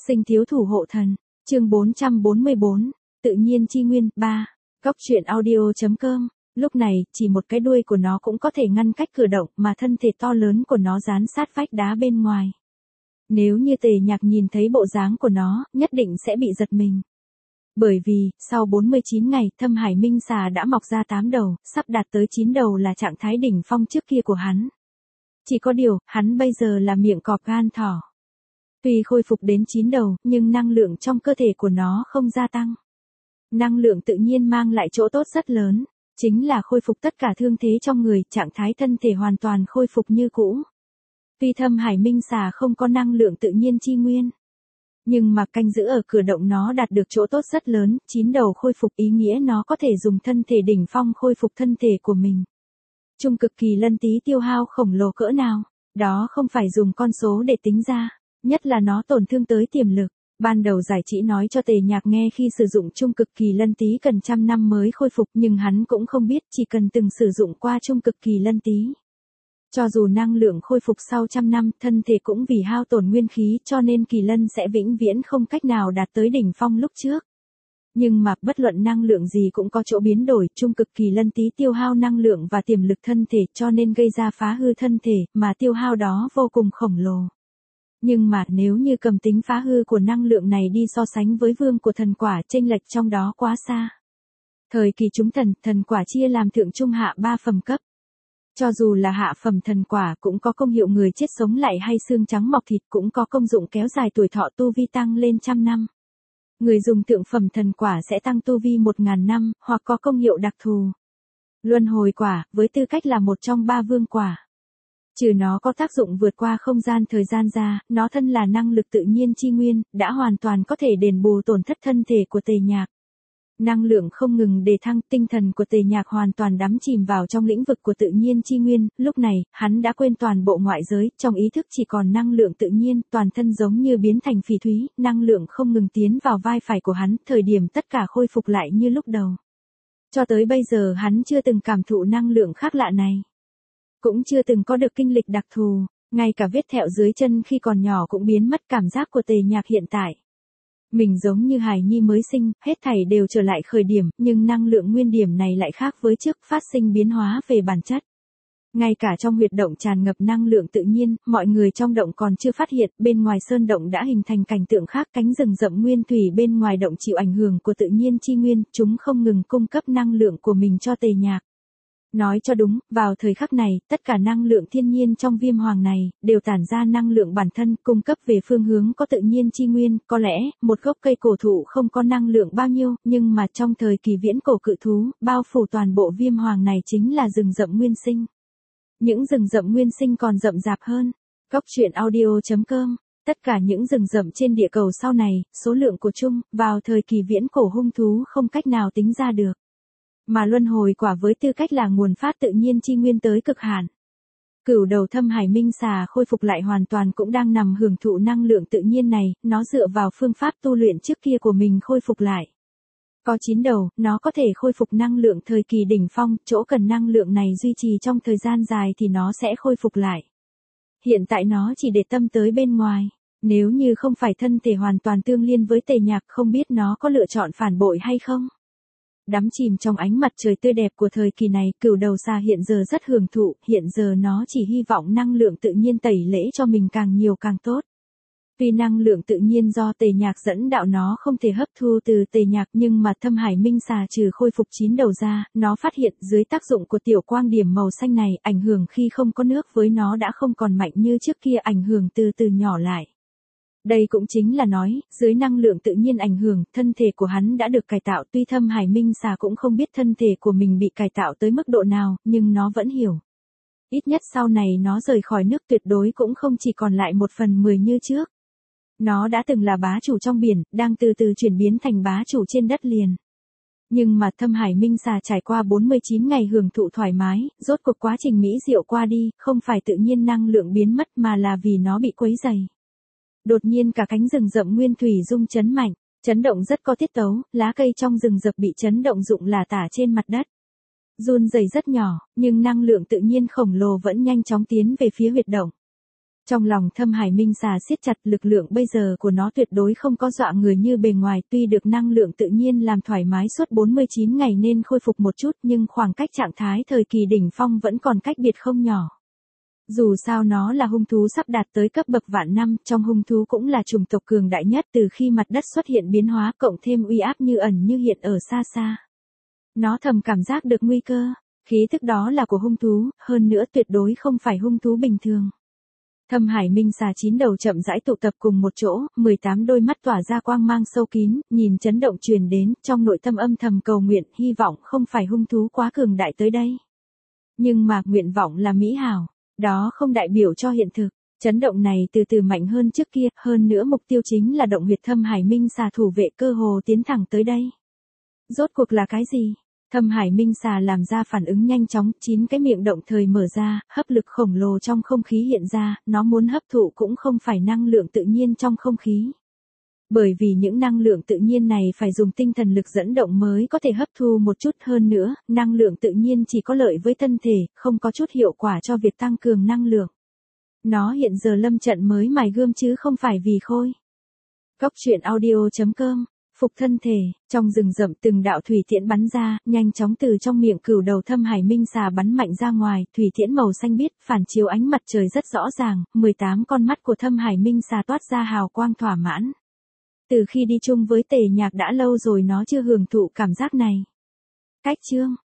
Sinh thiếu thủ hộ thần, chương 444, tự nhiên chi nguyên, 3, Góc truyện audio.com. Lúc này, chỉ một cái đuôi của nó cũng có thể ngăn cách cử động mà thân thể to lớn của nó dán sát vách đá bên ngoài. Nếu như Tề Nhạc nhìn thấy bộ dáng của nó, nhất định sẽ bị giật mình. Bởi vì, sau 49 ngày, Thâm Hải Minh Xà đã mọc ra 8 đầu, sắp đạt tới 9 đầu là trạng thái đỉnh phong trước kia của hắn. Chỉ có điều, hắn bây giờ là miệng cọp gan thỏ. Tuy khôi phục đến 9 đầu, nhưng năng lượng trong cơ thể của nó không gia tăng. Năng lượng tự nhiên mang lại chỗ tốt rất lớn, chính là khôi phục tất cả thương thế trong người, trạng thái thân thể hoàn toàn khôi phục như cũ. Tuy Thâm Hải Minh Xà không có năng lượng tự nhiên chi nguyên, nhưng mà canh giữ ở cửa động nó đạt được chỗ tốt rất lớn, 9 đầu khôi phục ý nghĩa nó có thể dùng thân thể đỉnh phong khôi phục thân thể của mình. Trung cực kỳ lân tí tiêu hao khổng lồ cỡ nào, đó không phải dùng con số để tính ra, nhất là nó tổn thương tới tiềm lực. Ban đầu giải chỉ nói cho Tề Nhạc nghe khi sử dụng trung cực kỳ lân tí cần 100 năm mới khôi phục, nhưng hắn cũng không biết chỉ cần từng sử dụng qua trung cực kỳ lân tí. Cho dù năng lượng khôi phục sau 100 năm, thân thể cũng vì hao tổn nguyên khí cho nên kỳ lân sẽ vĩnh viễn không cách nào đạt tới đỉnh phong lúc trước. Nhưng mà bất luận năng lượng gì cũng có chỗ biến đổi, trung cực kỳ lân tí tiêu hao năng lượng và tiềm lực thân thể cho nên gây ra phá hư thân thể, mà tiêu hao đó vô cùng khổng lồ. Nhưng mà nếu như cầm tính phá hư của năng lượng này đi so sánh với vương của thần quả, chênh lệch trong đó quá xa. Thời kỳ chúng thần quả chia làm thượng trung hạ 3 phẩm cấp. Cho dù là hạ phẩm thần quả cũng có công hiệu người chết sống lại hay xương trắng mọc thịt, cũng có công dụng kéo dài tuổi thọ tu vi tăng lên 100 năm. Người dùng thượng phẩm thần quả sẽ tăng tu vi 1000 năm, hoặc có công hiệu đặc thù. Luân hồi quả, với tư cách là một trong 3 vương quả. Trừ nó có tác dụng vượt qua không gian thời gian ra, nó thân là năng lực tự nhiên chi nguyên, đã hoàn toàn có thể đền bù tổn thất thân thể của Tề Nhạc. Năng lượng không ngừng đề thăng, tinh thần của Tề Nhạc hoàn toàn đắm chìm vào trong lĩnh vực của tự nhiên chi nguyên, lúc này, hắn đã quên toàn bộ ngoại giới, trong ý thức chỉ còn năng lượng tự nhiên, toàn thân giống như biến thành phỉ thúy, năng lượng không ngừng tiến vào vai phải của hắn, thời điểm tất cả khôi phục lại như lúc đầu. Cho tới bây giờ hắn chưa từng cảm thụ năng lượng khác lạ này. Cũng chưa từng có được kinh lịch đặc thù, ngay cả vết thẹo dưới chân khi còn nhỏ cũng biến mất. Cảm giác của Tề Nhạc hiện tại. Mình giống như hài nhi mới sinh, hết thảy đều trở lại khởi điểm, nhưng năng lượng nguyên điểm này lại khác với trước, phát sinh biến hóa về bản chất. Ngay cả trong huyệt động tràn ngập năng lượng tự nhiên, mọi người trong động còn chưa phát hiện, bên ngoài sơn động đã hình thành cảnh tượng khác, cánh rừng rậm nguyên thủy bên ngoài động chịu ảnh hưởng của tự nhiên chi nguyên, chúng không ngừng cung cấp năng lượng của mình cho Tề Nhạc. Nói cho đúng, vào thời khắc này, tất cả năng lượng thiên nhiên trong viêm hoàng này, đều tản ra năng lượng bản thân, cung cấp về phương hướng có tự nhiên chi nguyên. Có lẽ, một gốc cây cổ thụ không có năng lượng bao nhiêu, nhưng mà trong thời kỳ viễn cổ cự thú, bao phủ toàn bộ viêm hoàng này chính là rừng rậm nguyên sinh. Những rừng rậm nguyên sinh còn rậm rạp hơn. Góc truyện audio.com. Tất cả những rừng rậm trên địa cầu sau này, số lượng của chung, vào thời kỳ viễn cổ hung thú không cách nào tính ra được. Mà luân hồi quả với tư cách là nguồn phát tự nhiên chi nguyên tới cực hạn. Cửu đầu Thâm Hải Minh Xà khôi phục lại hoàn toàn cũng đang nằm hưởng thụ năng lượng tự nhiên này, nó dựa vào phương pháp tu luyện trước kia của mình khôi phục lại. Có 9 đầu, nó có thể khôi phục năng lượng thời kỳ đỉnh phong, chỗ cần năng lượng này duy trì trong thời gian dài thì nó sẽ khôi phục lại. Hiện tại nó chỉ để tâm tới bên ngoài. Nếu như không phải thân thể hoàn toàn tương liên với Tề Nhạc, không biết nó có lựa chọn phản bội hay không. Đắm chìm trong ánh mặt trời tươi đẹp của thời kỳ này, cửu đầu xà hiện giờ rất hưởng thụ, hiện giờ nó chỉ hy vọng năng lượng tự nhiên tẩy lễ cho mình càng nhiều càng tốt. Tuy năng lượng tự nhiên do Tề Nhạc dẫn đạo nó không thể hấp thu từ Tề Nhạc, nhưng mà Thâm Hải Minh Xà trừ khôi phục 9 đầu ra, nó phát hiện dưới tác dụng của tiểu quang điểm màu xanh này, ảnh hưởng khi không có nước với nó đã không còn mạnh như trước kia, ảnh hưởng từ từ nhỏ lại. Đây cũng chính là nói, dưới năng lượng tự nhiên ảnh hưởng, thân thể của hắn đã được cải tạo. Tuy Thâm Hải Minh Xà cũng không biết thân thể của mình bị cải tạo tới mức độ nào, nhưng nó vẫn hiểu. Ít nhất sau này nó rời khỏi nước tuyệt đối cũng không chỉ còn lại 1/10 như trước. Nó đã từng là bá chủ trong biển, đang từ từ chuyển biến thành bá chủ trên đất liền. Nhưng mà Thâm Hải Minh Xà trải qua 49 ngày hưởng thụ thoải mái, rốt cuộc quá trình mỹ diệu qua đi, không phải tự nhiên năng lượng biến mất mà là vì nó bị quấy rầy. Đột nhiên cả cánh rừng rậm nguyên thủy rung chấn mạnh, chấn động rất có tiết tấu, lá cây trong rừng rậm bị chấn động rụng lả tả trên mặt đất. Run rẩy rất nhỏ, nhưng năng lượng tự nhiên khổng lồ vẫn nhanh chóng tiến về phía huyệt động. Trong lòng Thâm Hải Minh xà siết chặt, lực lượng bây giờ của nó tuyệt đối không có dọa người như bề ngoài, tuy được năng lượng tự nhiên làm thoải mái suốt 49 ngày nên khôi phục một chút, nhưng khoảng cách trạng thái thời kỳ đỉnh phong vẫn còn cách biệt không nhỏ. Dù sao nó là hung thú sắp đạt tới cấp bậc vạn năm, trong hung thú cũng là chủng tộc cường đại nhất từ khi mặt đất xuất hiện biến hóa, cộng thêm uy áp như ẩn như hiện ở xa xa. Nó thầm cảm giác được nguy cơ, khí thức đó là của hung thú, hơn nữa tuyệt đối không phải hung thú bình thường. Thâm Hải Minh xà 9 đầu chậm rãi tụ tập cùng một chỗ, 18 đôi mắt tỏa ra quang mang sâu kín, nhìn chấn động truyền đến, trong nội tâm âm thầm cầu nguyện, hy vọng không phải hung thú quá cường đại tới đây. Nhưng mà, nguyện vọng là mỹ hảo, đó không đại biểu cho hiện thực. Chấn động này từ từ mạnh hơn trước kia, hơn nữa mục tiêu chính là động huyệt Thâm Hải Minh xà thủ vệ cơ hồ tiến thẳng tới đây. Rốt cuộc là cái gì? Thâm Hải Minh xà làm ra phản ứng nhanh chóng, 9 cái miệng động thời mở ra, hấp lực khổng lồ trong không khí hiện ra, nó muốn hấp thụ cũng không phải năng lượng tự nhiên trong không khí. Bởi vì những năng lượng tự nhiên này phải dùng tinh thần lực dẫn động mới có thể hấp thu một chút, hơn nữa, năng lượng tự nhiên chỉ có lợi với thân thể, không có chút hiệu quả cho việc tăng cường năng lượng. Nó hiện giờ lâm trận mới mài gươm chứ không phải vì khôi. Cốc truyện audio.com Phục thân thể, trong rừng rậm từng đạo thủy tiễn bắn ra, nhanh chóng từ trong miệng cửu đầu Thâm Hải Minh xà bắn mạnh ra ngoài, thủy tiễn màu xanh biếc, phản chiếu ánh mặt trời rất rõ ràng, 18 con mắt của Thâm Hải Minh xà toát ra hào quang thỏa mãn. Từ khi đi chung với Tề Nhạc đã lâu rồi nó chưa hưởng thụ cảm giác này. Cách chương